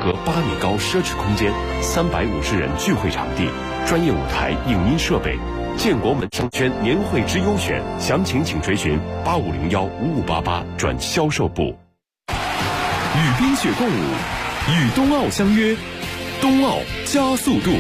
隔8米高奢侈空间，350人聚会场地，专业舞台、影音设备。建国门商圈年会之优选，详情请垂询85015588转销售部。 与冰雪共舞，与冬奥相约，冬奥加速度。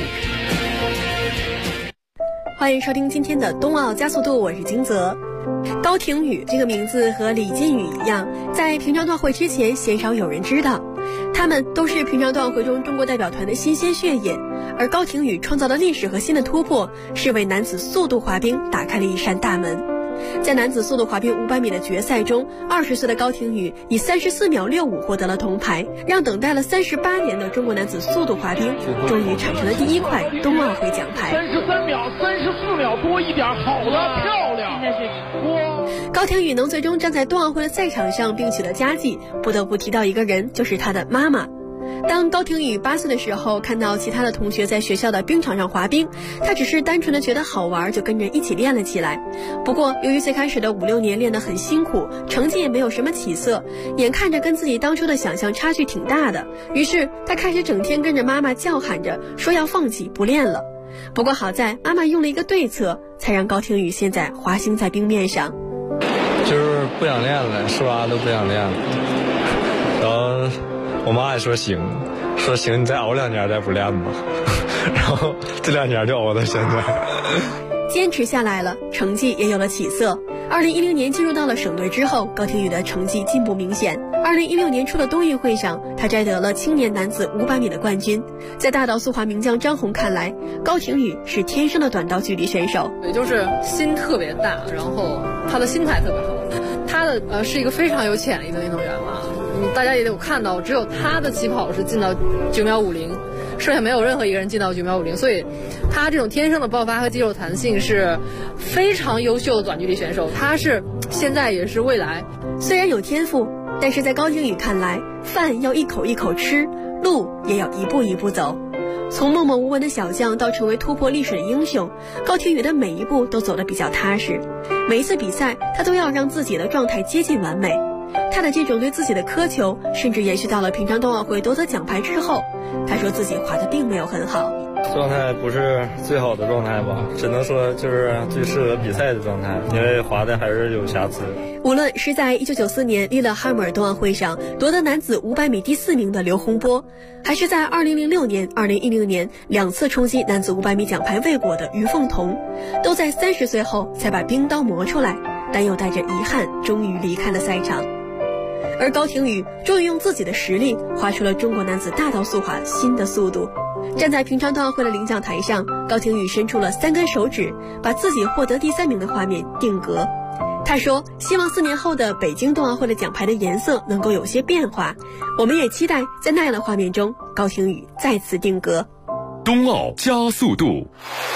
欢迎收听今天的冬奥加速度，我是金泽。高亭宇这个名字和李金羽一样，在平昌冬奥会之前鲜少有人知道，他们都是平昌冬奥会中中国代表团的新鲜血液。而高亭宇创造的历史和新的突破，是为男子速度滑冰打开了一扇大门。在男子速度滑冰500米的决赛中，20岁的高亭宇以34秒65获得了铜牌，让等待了38年的中国男子速度滑冰终于产生了第一块冬奥会奖牌。 33秒、34秒多一点，好的，漂亮！ 高亭宇能最终站在冬奥会的赛场上并取得佳绩，不得不提到一个人，就是他的妈妈。当高亭宇8岁的时候，看到其他的同学在学校的冰场上滑冰，他只是单纯的觉得好玩，就跟着一起练了起来。不过由于最开始的5、6年练得很辛苦，成绩也没有什么起色，眼看着跟自己当初的想象差距挺大的，于是他开始整天跟着妈妈叫喊着说要放弃不练了。不过好在妈妈用了一个对策，才让高亭宇现在滑行在冰面上。 就是不想练了，说啥都不想练了，然后我妈也说行，你再熬2年再不练吧，然后这2年就熬到现在。 坚持下来了，成绩也有了起色。2010年进入到了省队之后，高亭宇的成绩进步明显。2016年初的冬运会上，他摘得了青年男子500米的冠军。在大道速滑名将张红看来，高亭宇是天生的短道距离选手， 也就是心特别大，然后他的心态特别好。他的是一个非常有潜力的运动员嘛。大家也有看到，只有他的起跑是进到9秒50，剩下没有任何一个人进到9秒50，所以他这种天生的爆发和肌肉弹性是非常优秀的短距离选手，他是现在也是未来。 虽然有天赋，但是在高亭宇看来，饭要一口一口吃，路也要一步一步走。从默默无闻的小将到成为突破历史的英雄，高亭宇的每一步都走得比较踏实。每一次比赛，他都要让自己的状态接近完美。他的这种对自己的苛求，甚至延续到了平昌冬奥会夺得奖牌之后。他说自己滑得并没有很好， 状态不是最好的状态吧，只能说就是最适合比赛的状态，因为滑的还是有瑕疵。 无论是在1994年利勒哈姆尔冬奥会上夺得男子500米第4名的刘洪波，还是在2006年、2010年2次冲击男子500米奖牌未果的于凤彤，都在30岁后才把冰刀磨出来，但又带着遗憾终于离开了赛场。而高亭宇终于用自己的实力划出了中国男子大道速滑新的速度。站在平昌冬奥会的领奖台上，高亭宇伸出了3根手指，把自己获得第3名的画面定格。他说希望4年后的北京冬奥会的奖牌的颜色能够有些变化，我们也期待在那样的画面中，高亭宇再次定格。 冬奥加速度。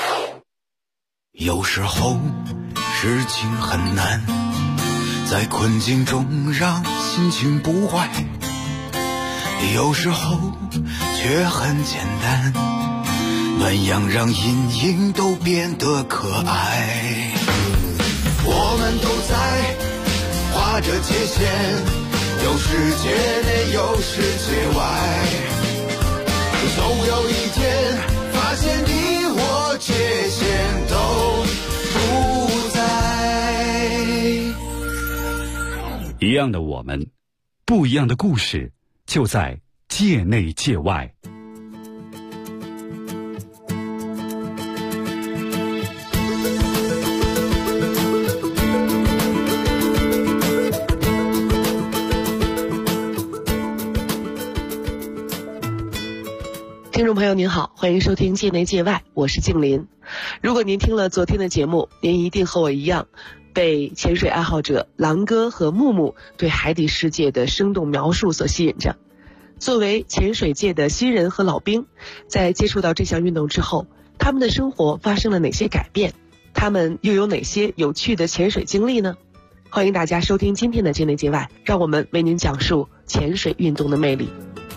有时候事情很难，在困境中让心情不坏，有时候却很简单，暖阳让阴影都变得可爱。我们都在划着界限，有世界内有世界外，总有一天发现你我界限都不在。 一样的我们，不一样的故事，就在界内界外。 听众朋友您好，欢迎收听界内界外，我是静林。如果您听了昨天的节目，您一定和我一样被潜水爱好者狼哥和木木对海底世界的生动描述所吸引着。作为潜水界的新人和老兵，在接触到这项运动之后，他们的生活发生了哪些改变？他们又有哪些有趣的潜水经历呢？欢迎大家收听今天的界内界外，让我们为您讲述潜水运动的魅力。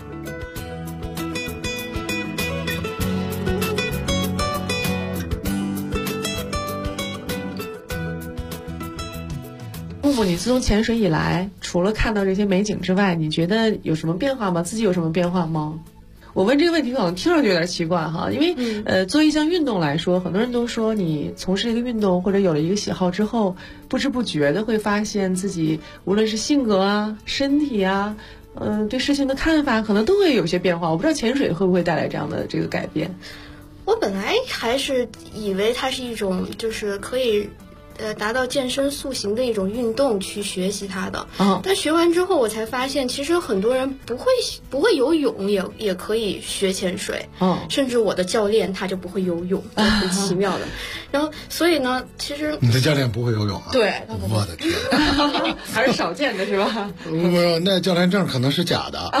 木木，你自从潜水以来，除了看到这些美景之外，你觉得有什么变化吗？自己有什么变化吗？ 我问这个问题可能听上去有点奇怪哈，因为做一项运动来说，很多人都说你从事一个运动或者有了一个喜好之后，不知不觉的会发现自己无论是性格啊、身体啊，对事情的看法可能都会有些变化。我不知道潜水会不会带来这样的这个改变。 我本来还是以为它是一种就是可以达到健身塑形的一种运动去学习它的，但学完之后我才发现，其实很多人不会游泳也可以学潜水，甚至我的教练他就不会游泳，很奇妙的。然后所以呢，其实你的教练不会游泳啊？ 对， 我的天， 还是少见的是吧？ 那教练证可能是假的。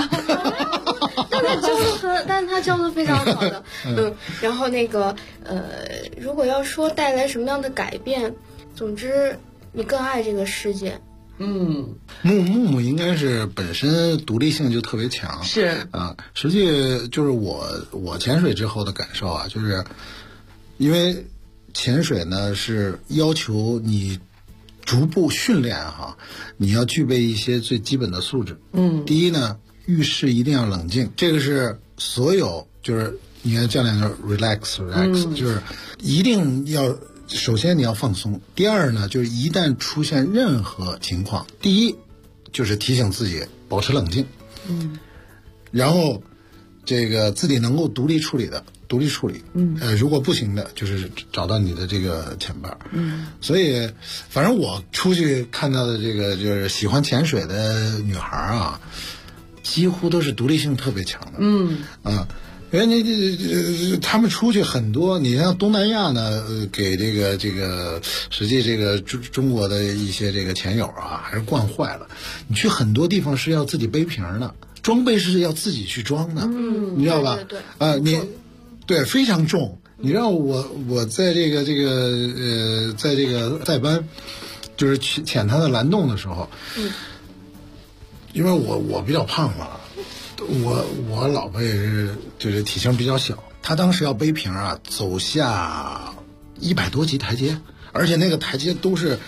但他教的非常好的，然后那个如果要说带来什么样的改变，总之你更爱这个世界。 木木应该是本身独立性就特别强， 是啊，实际就是我潜水之后的感受啊，就是因为潜水呢是要求你逐步训练哈，你要具备一些最基本的素质。第一呢，遇事一定要冷静，这个是所有就是你看教练说 relax， 就是一定要。首先你要放松，第二呢，就是一旦出现任何情况，第一就是提醒自己保持冷静，然后这个自己能够独立处理，如果不行的，就是找到你的这个前辈，所以反正我出去看到的这个就是喜欢潜水的女孩啊，几乎都是独立性特别强的，因为你他们出去很多，你像东南亚呢，给这个实际这个中国的一些这个潜友啊，还是惯坏了。你去很多地方是要自己背瓶的，装备是要自己去装的，你知道吧？ 对， 你对非常重。你让我在这个在这个塞班，就是去潜它的蓝洞的时候，因为我比较胖嘛。我老婆也是，就是体型比较小，她当时要背瓶啊，走下100多级台阶，而且那个台阶都是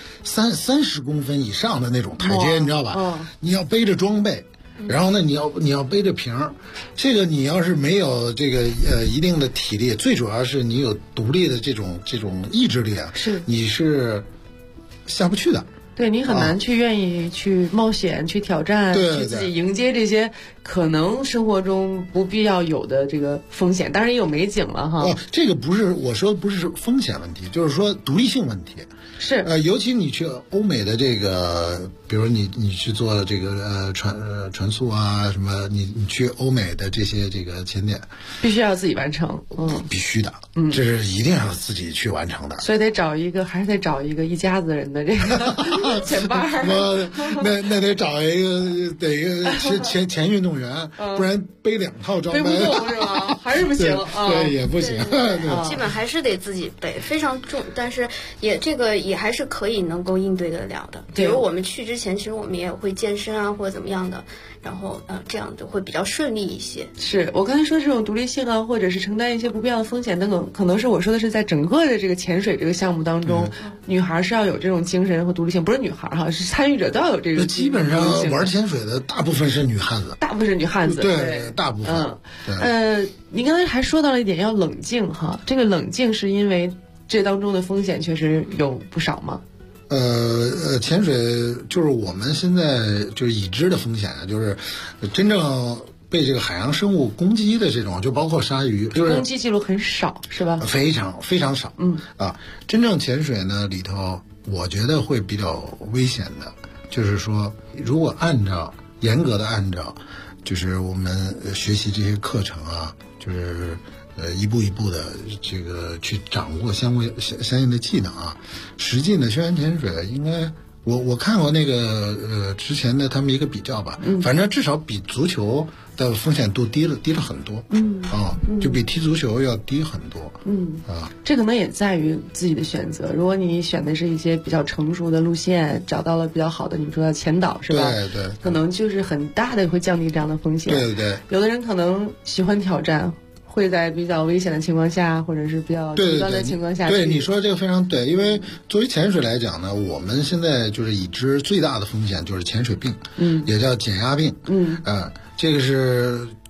30公分以上的那种台阶，你知道吧？你要背着装备，然后呢，你要背着瓶，这个你要是没有这个一定的体力，最主要是你有独立的这种意志力啊，你是下不去的。 对，你很难去愿意去冒险、去挑战、去自己迎接这些可能生活中不必要有的这个风险。当然也有美景了哈。 这个不是我说不是风险问题，就是说独立性问题。 是尤其你去欧美的这个，比如你去做这个船速啊什么，你去欧美的这些这个潜点， 必须要自己完成， 必须的，这是一定要自己去完成的。 所以还是得找一个一家子人的这个前伴儿。 那得找一个前运动员，不然背2套装备背不动是吧？还是不行对，也不行。 基本还是得自己背，非常重，但是这个也还是可以能够应对得了的。比如我们去之前，其实我们也会健身啊，或者怎么样的，然后这样就会比较顺利一些。 是我刚才说这种独立性啊，或者是承担一些不必要的风险等等，可能是我说的是在整个的这个潜水这个项目当中，女孩是要有这种精神和独立性，不是女孩哈，是参与者都要有这个。 基本上玩潜水的大部分是女汉子，对，大部分。 您刚才还说到了一点，要冷静哈，这个冷静是因为这当中的风险确实有不少吗？ 潜水就是我们现在就是已知的风险，就是真正被这个海洋生物攻击的这种，就包括鲨鱼，就是攻击记录很少，是吧？ 非常非常少。真正潜水呢里头，我觉得会比较危险的，就是说，如果严格的按照，就是我们学习这些课程啊，就是一步一步的这个去掌握相应的技能啊。实际的休闲潜水应该，我看过那个之前的他们一个比较吧，反正至少比足球的风险度低了很多，就比踢足球要低很多， 这可能也在于自己的选择。如果你选的是一些比较成熟的路线，找到了比较好的，你们说的潜导是吧？ 对， 可能就是很大的会降低这样的风险。 对， 有的人可能喜欢挑战，会在比较危险的情况下，或者是比较极端的情况下。 对，你说这个非常对，因为作为潜水来讲呢，我们现在就是已知最大的风险就是潜水病，也叫减压病，这个是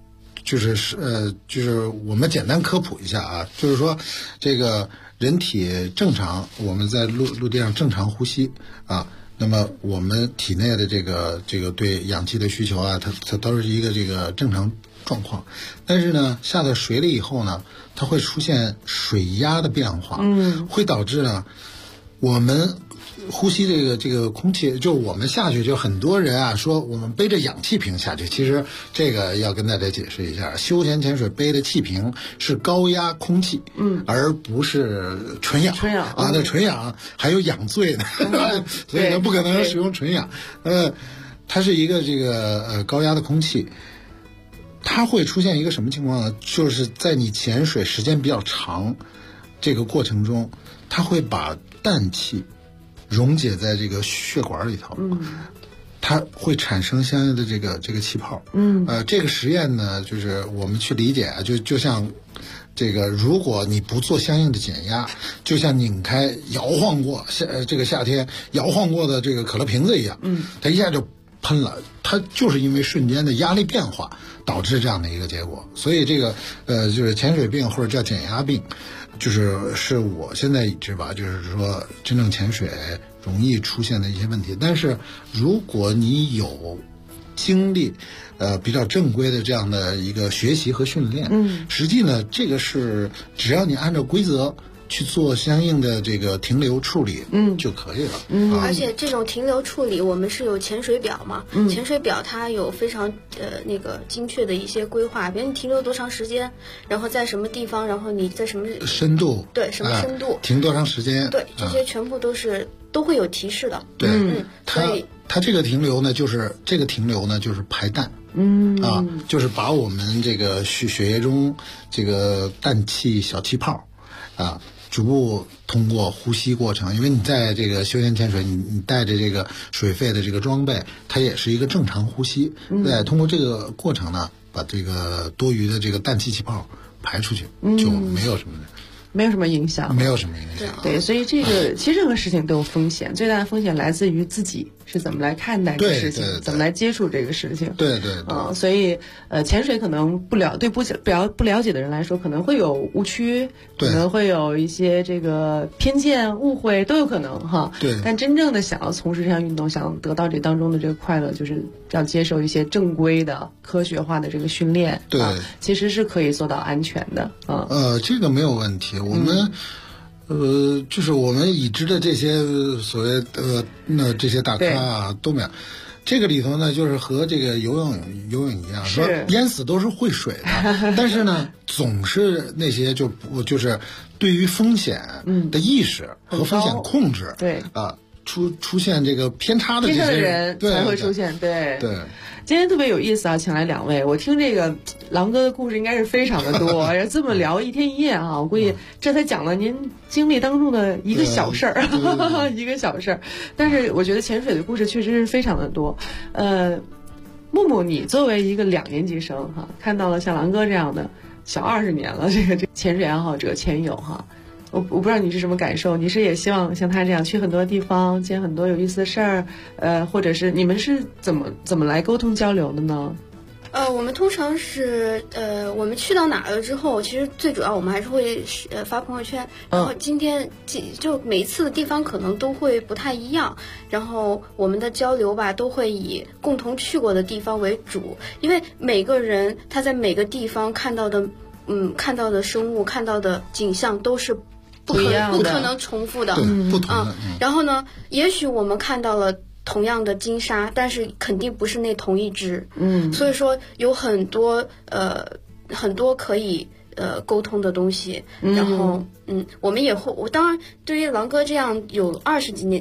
就是我们简单科普一下啊，就是说这个人体正常，我们在陆地上正常呼吸啊，那么我们体内的这个对氧气的需求啊，它都是一个这个正常状况。但是呢，下到水里以后呢，它会出现水压的变化，会导致呢我们呼吸这个空气，就我们下去，就很多人啊说我们背着氧气瓶下去，其实这个要跟大家解释一下，休闲潜水背的气瓶是高压空气，而不是纯氧啊，那纯氧还有氧醉呢，所以呢不可能使用纯氧，它是一个这个高压的空气。它会出现一个什么情况呢？就是在你潜水时间比较长这个过程中，它会把氮气溶解在这个血管里头，它会产生相应的这个气泡。这个实验呢，就是我们去理解啊，就像这个，如果你不做相应的减压，就像拧开摇晃过这个夏天摇晃过的这个可乐瓶子一样，它一下就喷了。它就是因为瞬间的压力变化导致这样的一个结果。所以这个就是潜水病或者叫减压病，是我现在已知吧，就是说真正潜水容易出现的一些问题。但是如果你有经历比较正规的这样的一个学习和训练，实际呢这个是只要你按照规则去做相应的这个停留处理，就可以了。 而且这种停留处理，我们是有潜水表嘛，潜水表它有非常那个精确的一些规划，比如你停留多长时间，然后在什么地方，然后你在什么深度， 对，什么深度， 停多长时间， 对，这些全部都会有提示的。 对， 所以它这个停留呢，就是排氮。就是把我们这个血液中这个氮气小气泡逐步通过呼吸过程，因为你在这个休闲潜水，你带着这个水肺的这个装备，它也是一个正常呼吸。通过这个过程呢，把这个多余的这个氮气气泡排出去，就没有什么影响。 对，所以这个其实任何事情都有风险，最大的风险来自于自己是怎么来看待这个事情，怎么来接触这个事情。 对， 所以潜水可能不了解的人来说，可能会有误区，可能会有一些这个偏见、误会都有可能哈。 对。 但真正的想要从事这项运动，想得到这当中的这个快乐，就是要接受一些正规的、科学化的这个训练。 对， 其实是可以做到安全的。 这个没有问题。我们就是我们已知的这些所谓那这些大咖都没有。这个里头呢，就是和这个游泳一样，说淹死都是会水的，但是呢，总是那些就是对于风险的意识和风险控制，出现这个偏差的这些人才会出现。对。今天特别有意思啊，请来两位，我听这个狼哥的故事应该是非常的多，这么聊一天一夜啊，我估计这才讲了您经历当中的一个小事儿，一个小事儿。但是我觉得潜水的故事确实是非常的多。木木，你作为一个2年级生哈，看到了像狼哥这样的小20年了，这个潜水爱好者潜友哈。我不知道你是什么感受，你是也希望像他这样去很多地方，见很多有意思的事儿，或者是你们是怎么来沟通交流的呢？ 我们通常是我们去到哪了之后，其实最主要我们还是会发朋友圈，然后今天就每一次的地方可能都会不太一样，然后我们的交流吧都会以共同去过的地方为主，因为每个人他在每个地方看到的生物、看到的景象都是不可能重复的， 不同的。 然后呢，也许我们看到了同样的鲸鲨，但是肯定不是那同一只。所以说有很多可以沟通的东西。然后我们也会，当然对于狼哥这样有快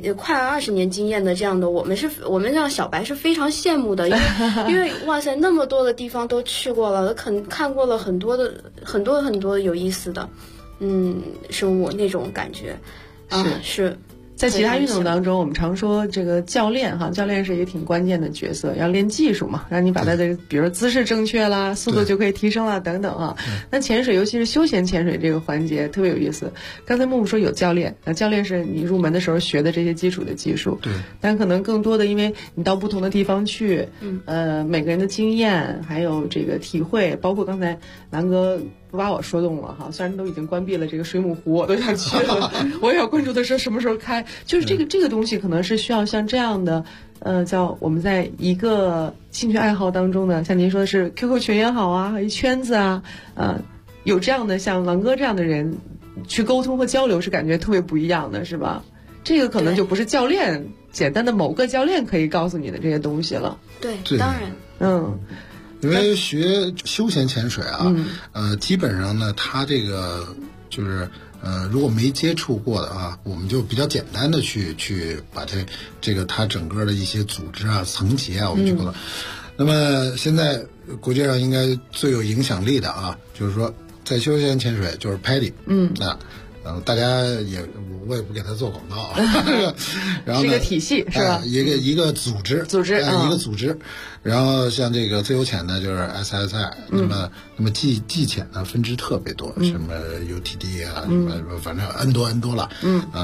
20年经验的这样的，我们这样小白是非常羡慕的，因为哇塞，那么多的地方都去过了，看过了很多有意思的生物那种感觉。是在其他运动当中，我们常说这个教练哈，教练是一个挺关键的角色，要练技术嘛，让你把它的比如说姿势正确啦，速度就可以提升啦等等啊。那潜水，尤其是休闲潜水这个环节特别有意思。刚才木木说有教练，教练是你入门的时候学的这些基础的技术， 对， 但可能更多的因为你到不同的地方去，每个人的经验还有这个体会，包括刚才南哥都把我说动了哈，虽然都已经关闭了这个水母湖，我都想去了，我也要关注的是什么时候开。就是这个东西可能是需要像这样的，叫我们在一个兴趣爱好当中呢，像您说的是 QQ 群也好啊，一圈子啊，有这样的像狼哥这样的人去沟通和交流，是感觉特别不一样的，是吧？这个可能就不是教练简单的某个教练可以告诉你的这些东西了。 对，当然， 因为学休闲潜水啊，基本上呢，它这个就是如果没接触过的啊，我们就比较简单的去把这个它整个的一些组织啊、层级啊，我们去过了。那么现在国际上应该最有影响力的啊，就是说在休闲潜水就是 PADI，大家我也不给他做广告啊，然后呢， 是个体系是吧？ 一个组织，一个组织。然后像这个自由潜呢，就是 SSI，那么技潜呢分支特别多，什么 UTD 啊，什么反正 N 多了，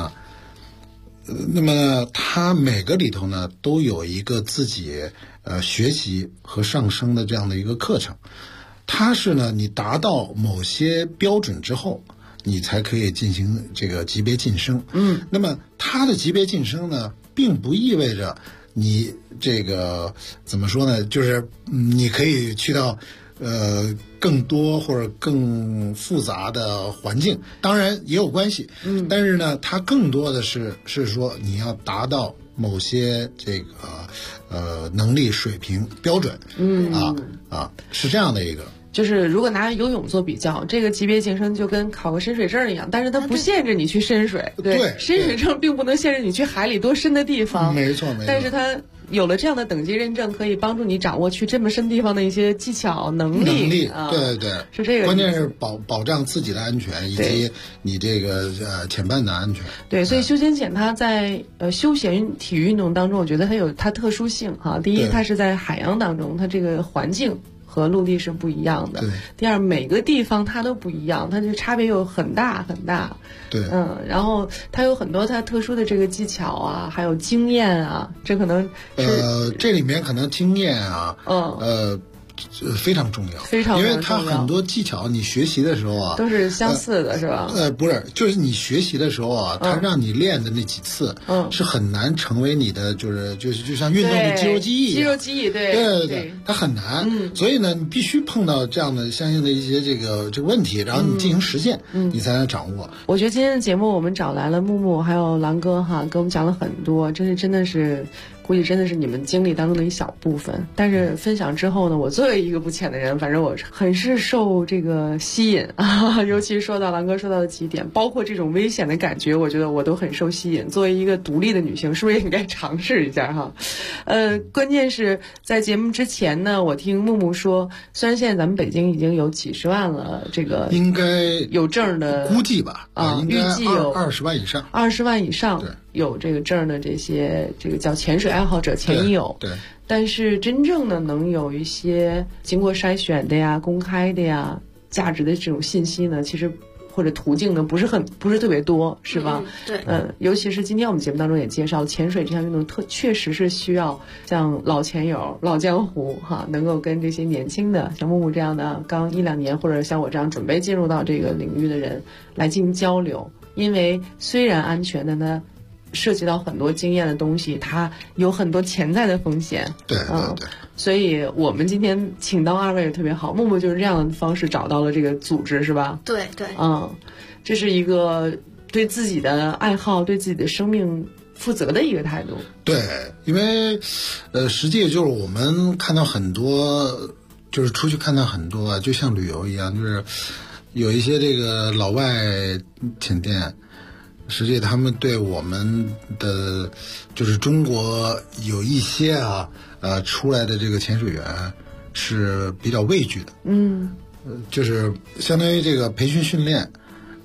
那么它每个里头呢都有一个自己学习和上升的这样的一个课程，它是呢你达到某些标准之后，你才可以进行这个级别晋升。那么它的级别晋升呢，并不意味着你这个怎么说呢？就是你可以去到更多或者更复杂的环境，当然也有关系。但是呢，它更多的是说你要达到某些这个能力水平标准。是这样的一个。 就是如果拿游泳做比较，这个级别晋升就跟考个深水证一样，但是它不限制你去深水，对，深水证并不能限制你去海里多深的地方， 没错。 但是它有了这样的等级认证，可以帮助你掌握去这么深地方的一些技巧能力啊， 对， 是这个。 关键是保障自己的安全以及你这个潜伴的安全。 对，所以休闲潜它在休闲体育运动当中，我觉得它有它特殊性哈。第一，它是在海洋当中，它这个环境和陆地是不一样的。第二，每个地方它都不一样，它这差别又很大很大。 对， 然后它有很多它特殊的这个技巧啊，还有经验啊，这可能是这里面可能经验啊，非常重要， 非常重要， 因为它很多技巧你学习的时候啊， 都是相似的，是吧？ 不是，就是你学习的时候啊，它让你练的那几次，是很难成为你的，就像运动的肌肉记忆，对，它很难。所以呢，你必须碰到这样的相应的一些这个问题，然后你进行实践，你才能掌握。 我觉得今天的节目我们找来了木木还有狼哥哈，给我们讲了很多，真的是。估计真的是你们经历当中的一小部分，但是分享之后呢，我作为一个不潜的人，反正我很是受这个吸引啊，尤其说到狼哥说到的几点，包括这种危险的感觉，我觉得我都很受吸引。作为一个独立的女性，是不是也应该尝试一下哈？关键是在节目之前呢，我听木木说，虽然现在咱们北京已经有几十万了，这个应该有证的， 估计吧啊，预计有 20万以上 ，20万以上。对。有这个证的这些这个叫潜水爱好者潜已有， 对， 但是真正的能有一些经过筛选的呀、公开的呀、价值的这种信息呢，其实或者途径呢不是特别多，是吧？ 对， 尤其是今天我们节目当中也介绍，潜水这项运动确实是需要像老潜友、老江湖哈，能够跟这些年轻的像木木这样的刚1-2年，或者像我这样准备进入到这个领域的人来进行交流，因为虽然安全的呢。涉及到很多经验的东西，它有很多潜在的风险。 对， 所以我们今天请到2位也特别好，木木就是这样的方式找到了这个组织，是吧？ 对， 这是一个对自己的爱好、对自己的生命负责的一个态度。 对，因为实际就是我们看到很多，就是出去看到很多，就像旅游一样，就是有一些这个老外潜店。实际他们对我们的就是中国有一些出来的这个潜水员是比较畏惧的，就是相当于这个培训训练，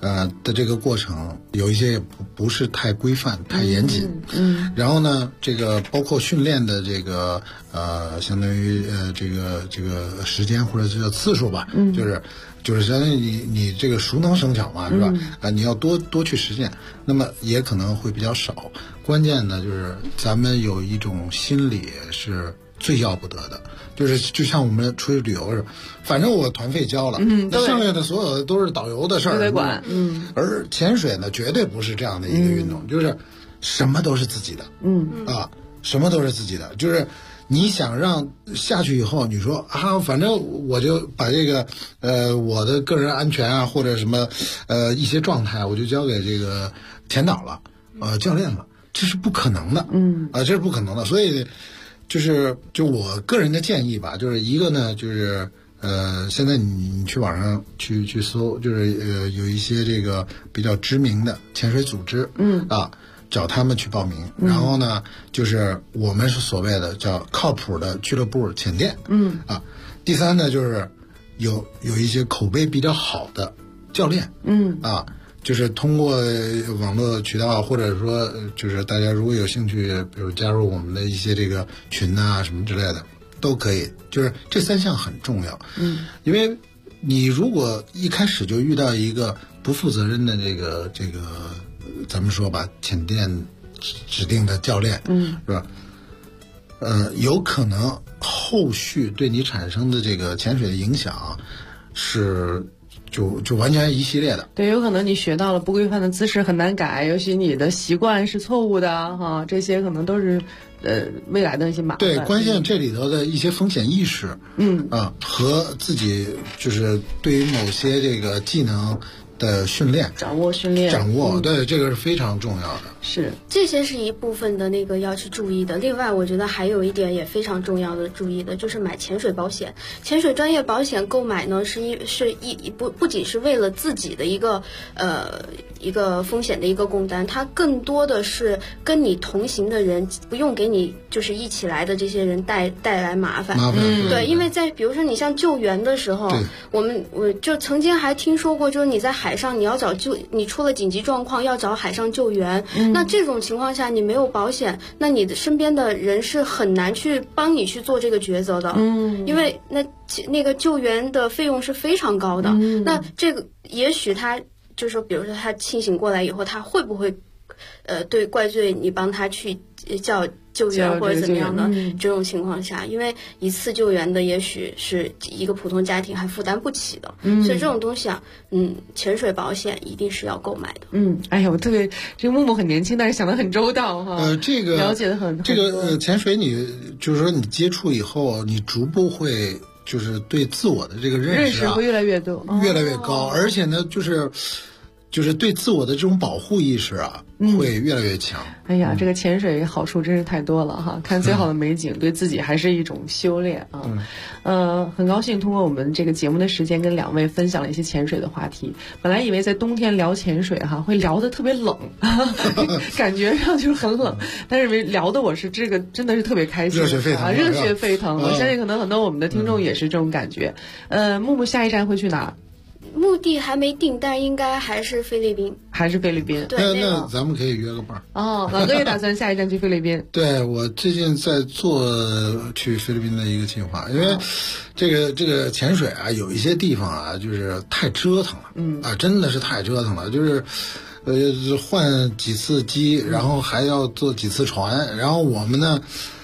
的这个过程有一些也不是太规范、太严谨。然后呢，这个包括训练的这个相当于这个时间或者是次数吧，就是相当于你这个熟能生巧嘛，是吧？你要多去实践，那么也可能会比较少。关键呢，就是咱们有一种心理是最要不得的，就像我们出去旅游似的，反正我团费交了，那剩下的所有的都是导游的事儿， 都得管。 而潜水呢，绝对不是这样的一个运动，就是什么都是自己的，什么都是自己的，就是你想让下去以后，你说啊，反正我就把这个我的个人安全啊，或者什么一些状态，我就交给这个田导了，教练了，这是不可能的，这是不可能的。所以就我个人的建议吧，就是一个呢，就是现在你去网上去搜，就是有一些这个比较知名的潜水组织，找他们去报名，然后呢，就是我们是所谓的叫靠谱的俱乐部潜店，第三呢，就是有一些口碑比较好的教练，就是通过网络渠道，或者说就是大家如果有兴趣，比如加入我们的一些这个群啊什么之类的，都可以。就是这3项很重要，因为你如果一开始就遇到一个不负责任的这个。咱们说吧，潜店指定的教练，是吧？有可能后续对你产生的这个潜水的影响是就完全一系列的。 对，有可能你学到了不规范的姿势很难改，尤其你的习惯是错误的哈，这些可能都是未来的一些麻烦。 对，关键这里头的一些风险意识，和自己就是对于某些这个技能的训练， 掌握， 对，这个是非常重要的。 是， 这些是一部分的那个要去注意的。另外，我觉得还有一点也非常重要的注意的，就是买潜水保险。潜水专业保险购买呢，不仅是为了自己的一个风险的一个共担，它更多的是跟你同行的人不用给你就是一起来的这些人带来麻烦。对，因为比如说你像救援的时候，我就曾经还听说过，就是你在海上你出了紧急状况要找海上救援。那这种情况下你没有保险，那你的身边的人是很难去帮你去做这个抉择的，因为那个救援的费用是非常高的。那这个也许他就是说，比如说他清醒过来以后，他会不会对怪罪你帮他去叫救援或者怎么样的这种情况下，因为一次救援的也许是一个普通家庭还负担不起的，所以这种东西啊，潜水保险一定是要购买的。 哎呀，我特别这个木木很年轻，但是想得很周到哈。 这个了解的很。 这个潜水你就是说你接触以后，你逐步会就是对自我的这个认识会越来越多， 越来越高，而且呢，就是对自我的这种保护意识啊，会越来越强。 哎呀，这个潜水好处真是太多了哈！看最好的美景，对自己还是一种修炼啊。很高兴通过我们这个节目的时间，跟2位分享了一些潜水的话题。本来以为在冬天聊潜水会聊得特别冷，感觉上就是很冷，但是聊的我是这个真的是特别开心， 热血沸腾， 热血沸腾。我相信可能很多我们的听众也是这种感觉。木木下一站会去哪？ 目的还没定，但应该还是菲律宾。 对，那咱们可以约个伴儿。老哥也打算下一站去菲律宾。 对，我最近在做去菲律宾的一个计划，因为这个潜水啊，有一些地方啊，就是太折腾了，真的是太折腾了，就是换几次机，然后还要坐几次船，然后我们呢，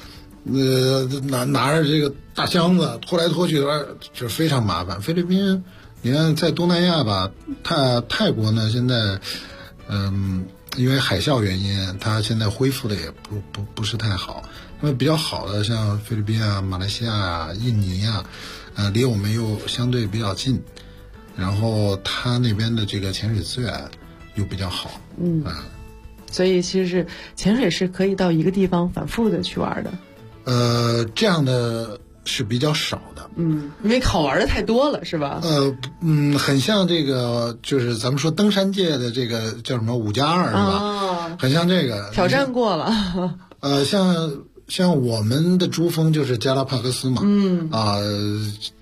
拿着这个大箱子拖来拖去的，就非常麻烦。菲律宾。你看，在东南亚吧，泰国呢，现在，因为海啸原因，它现在恢复的也不是太好。那么比较好的像菲律宾啊、马来西亚啊、印尼啊，离我们又相对比较近，然后它那边的这个潜水资源又比较好， 所以其实是潜水是可以到一个地方反复的去玩的。 这样的是比较少的。 因为好玩的太多了，是吧？ 很像这个，就是咱们说登山界的这个叫什么5+2是吧？很像这个挑战过了。 像我们的珠峰就是加拉帕戈斯嘛，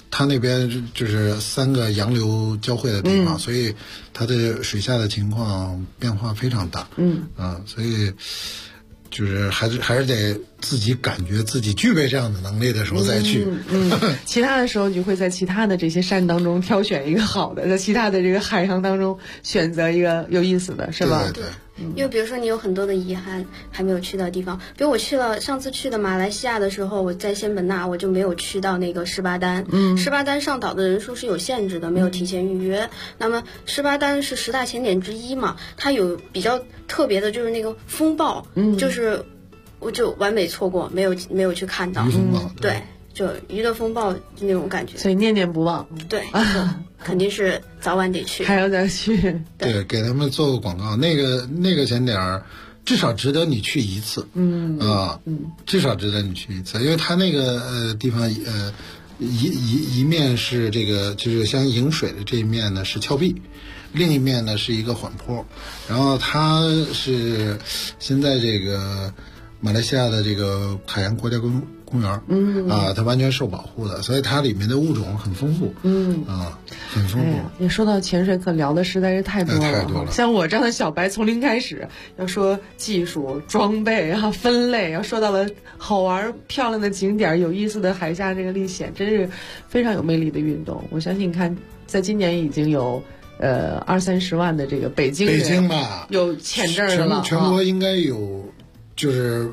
它那边就是3个洋流交汇的地方，所以它的水下的情况变化非常大。所以就是还是得自己感觉自己具备这样的能力的时候再去。 其他的时候你会在其他的这些山当中挑选一个好的，在其他的这个海洋当中选择一个有意思的，是吧？ 对。 因为比如说你有很多的遗憾还没有去到的地方，比如我上次去的马来西亚的时候，我在仙本那我就没有去到那个士巴丹。士巴丹上岛的人数是有限制的，没有提前预约。那么士巴丹是10大潜点之一嘛，它有比较特别的就是那个风暴，就是我就完美错过，没有去看到。 鱼风暴， 对，就鱼的风暴那种感觉， 所以念念不忘。 对，肯定是早晚得去， 还要再去。 对，给他们做个广告，那个潜点至少值得你去一次。至少值得你去一次，因为它那个地方一面是这个就是像迎水的这一面呢是峭壁，另一面呢是一个缓坡，然后它是现在这个马来西亚的这个海洋国家公园，它完全受保护的，所以它里面的物种很丰富，很丰富。 也说到潜水，可聊的实在是太多了。像我这样的小白，从零开始，要说技术、装备啊、分类，要说到了好玩、漂亮的景点、有意思的海下这个历险，真是非常有魅力的运动。我相信，你看，在今年已经有20-30万的这个北京吧有潜证的了， 全国应该有就是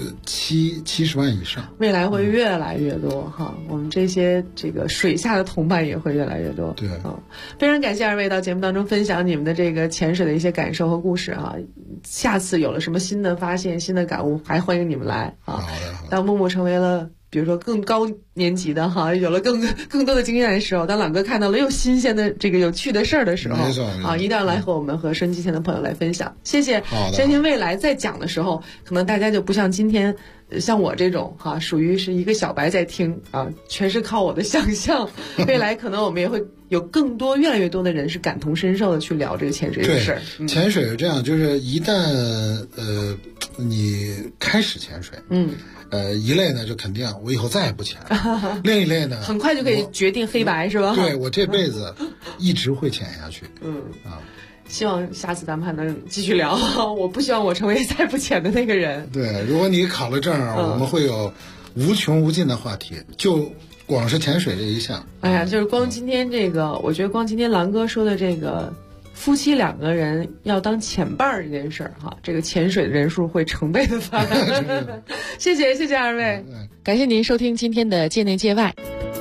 70万以上， 未来会越来越多哈。我们这些这个水下的同伴也会越来越多。 对非常感谢2位到节目当中分享你们的这个潜水的一些感受和故事哈。下次有了什么新的发现、新的感悟，还欢迎你们来啊。 好的。 当木木成为了比如说更高年级的哈，有了更多的经验的时候，当朗哥看到了又新鲜的这个有趣的事儿的时候，一定要来和我们和收音机前的朋友来分享。谢谢。相信未来在讲的时候，可能大家就不像今天像我这种哈，属于是一个小白在听啊，全是靠我的想象。未来可能我们也会有更多越来越多的人是感同身受的去聊这个潜水的事儿。 潜水是这样，就是一旦你开始潜水，一类呢就肯定我以后再也不潜了，另一类呢很快就可以决定黑白，是吧？ 对，我这辈子一直会潜下去。 希望下次咱们还能继续聊。我不希望我成为再不潜的那个人。 对，如果你考了证，我们会有无穷无尽的话题，就光是潜水这一项。 哎呀，就是光今天这个，我觉得光今天狼哥说的这个夫妻2个人要当潜伴这件事儿哈，这个潜水的人数会成倍的发展。谢谢2位，感谢您收听今天的界内界外。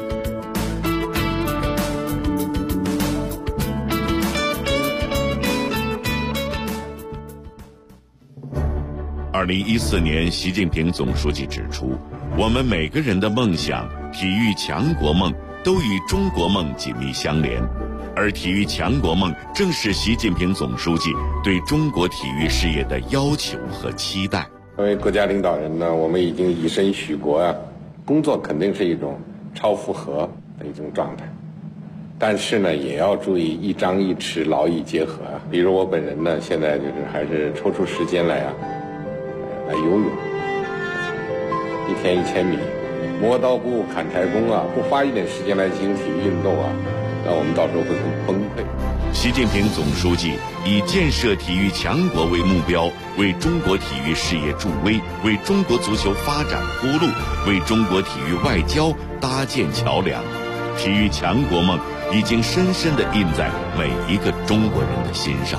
2014年，习近平总书记指出，我们每个人的梦想、体育强国梦都与中国梦紧密相连，而体育强国梦正是习近平总书记对中国体育事业的要求和期待。 作为国家领导人呢，我们已经以身许国啊，工作肯定是一种超负荷的一种状态，但是呢，也要注意一张一弛，劳逸结合啊。比如我本人呢，现在就是还是抽出时间来游泳，1天1000米，磨刀不误砍柴工啊，不花一点时间来进行体育运动啊，那我们到时候会很崩溃。 习近平总书记以建设体育强国为目标，为中国体育事业助威，为中国足球发展铺路，为中国体育外交搭建桥梁。体育强国梦已经深深地印在每一个中国人的心上。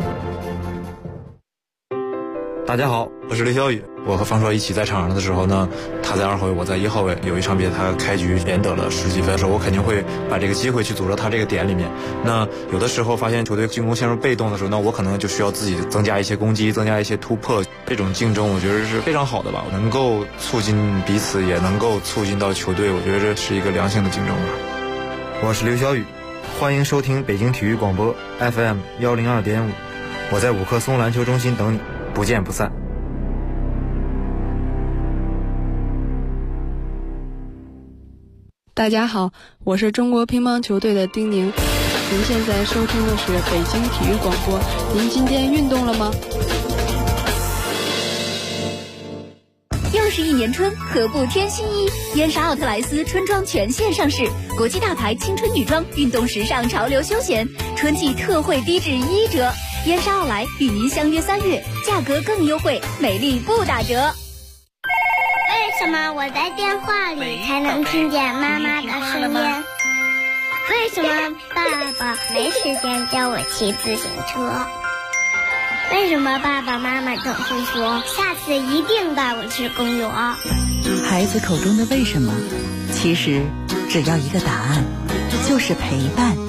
大家好，我是刘晓宇。我和方硕一起在场上的时候呢，他在2号位，我在1号位。有一场比赛他开局连得了10几分的时候，我肯定会把这个机会去组织他这个点里面。那有的时候发现球队进攻陷入被动的时候，那我可能就需要自己增加一些攻击，增加一些突破。这种竞争我觉得是非常好的吧，能够促进彼此，也能够促进到球队，我觉得这是一个良性的竞争吧。 我是刘晓宇，欢迎收听北京体育广播 FM 102.5，我在五棵松篮球中心等你，不见不散。 大家好，我是中国乒乓球队的丁宁。您现在收听的是北京体育广播。您今天运动了吗？ 61年春，何不添新衣？燕莎奥特莱斯春装全线上市，国际大牌青春女装，运动时尚，潮流休闲，春季特惠低至1折。燕莎奥莱与您相约3月，价格更优惠，美丽不打折。 为什么我在电话里才能听见妈妈的声音？为什么爸爸没时间教我骑自行车？为什么爸爸妈妈总是说下次一定带我去公园？ 孩子口中的为什么，其实只要一个答案，就是陪伴。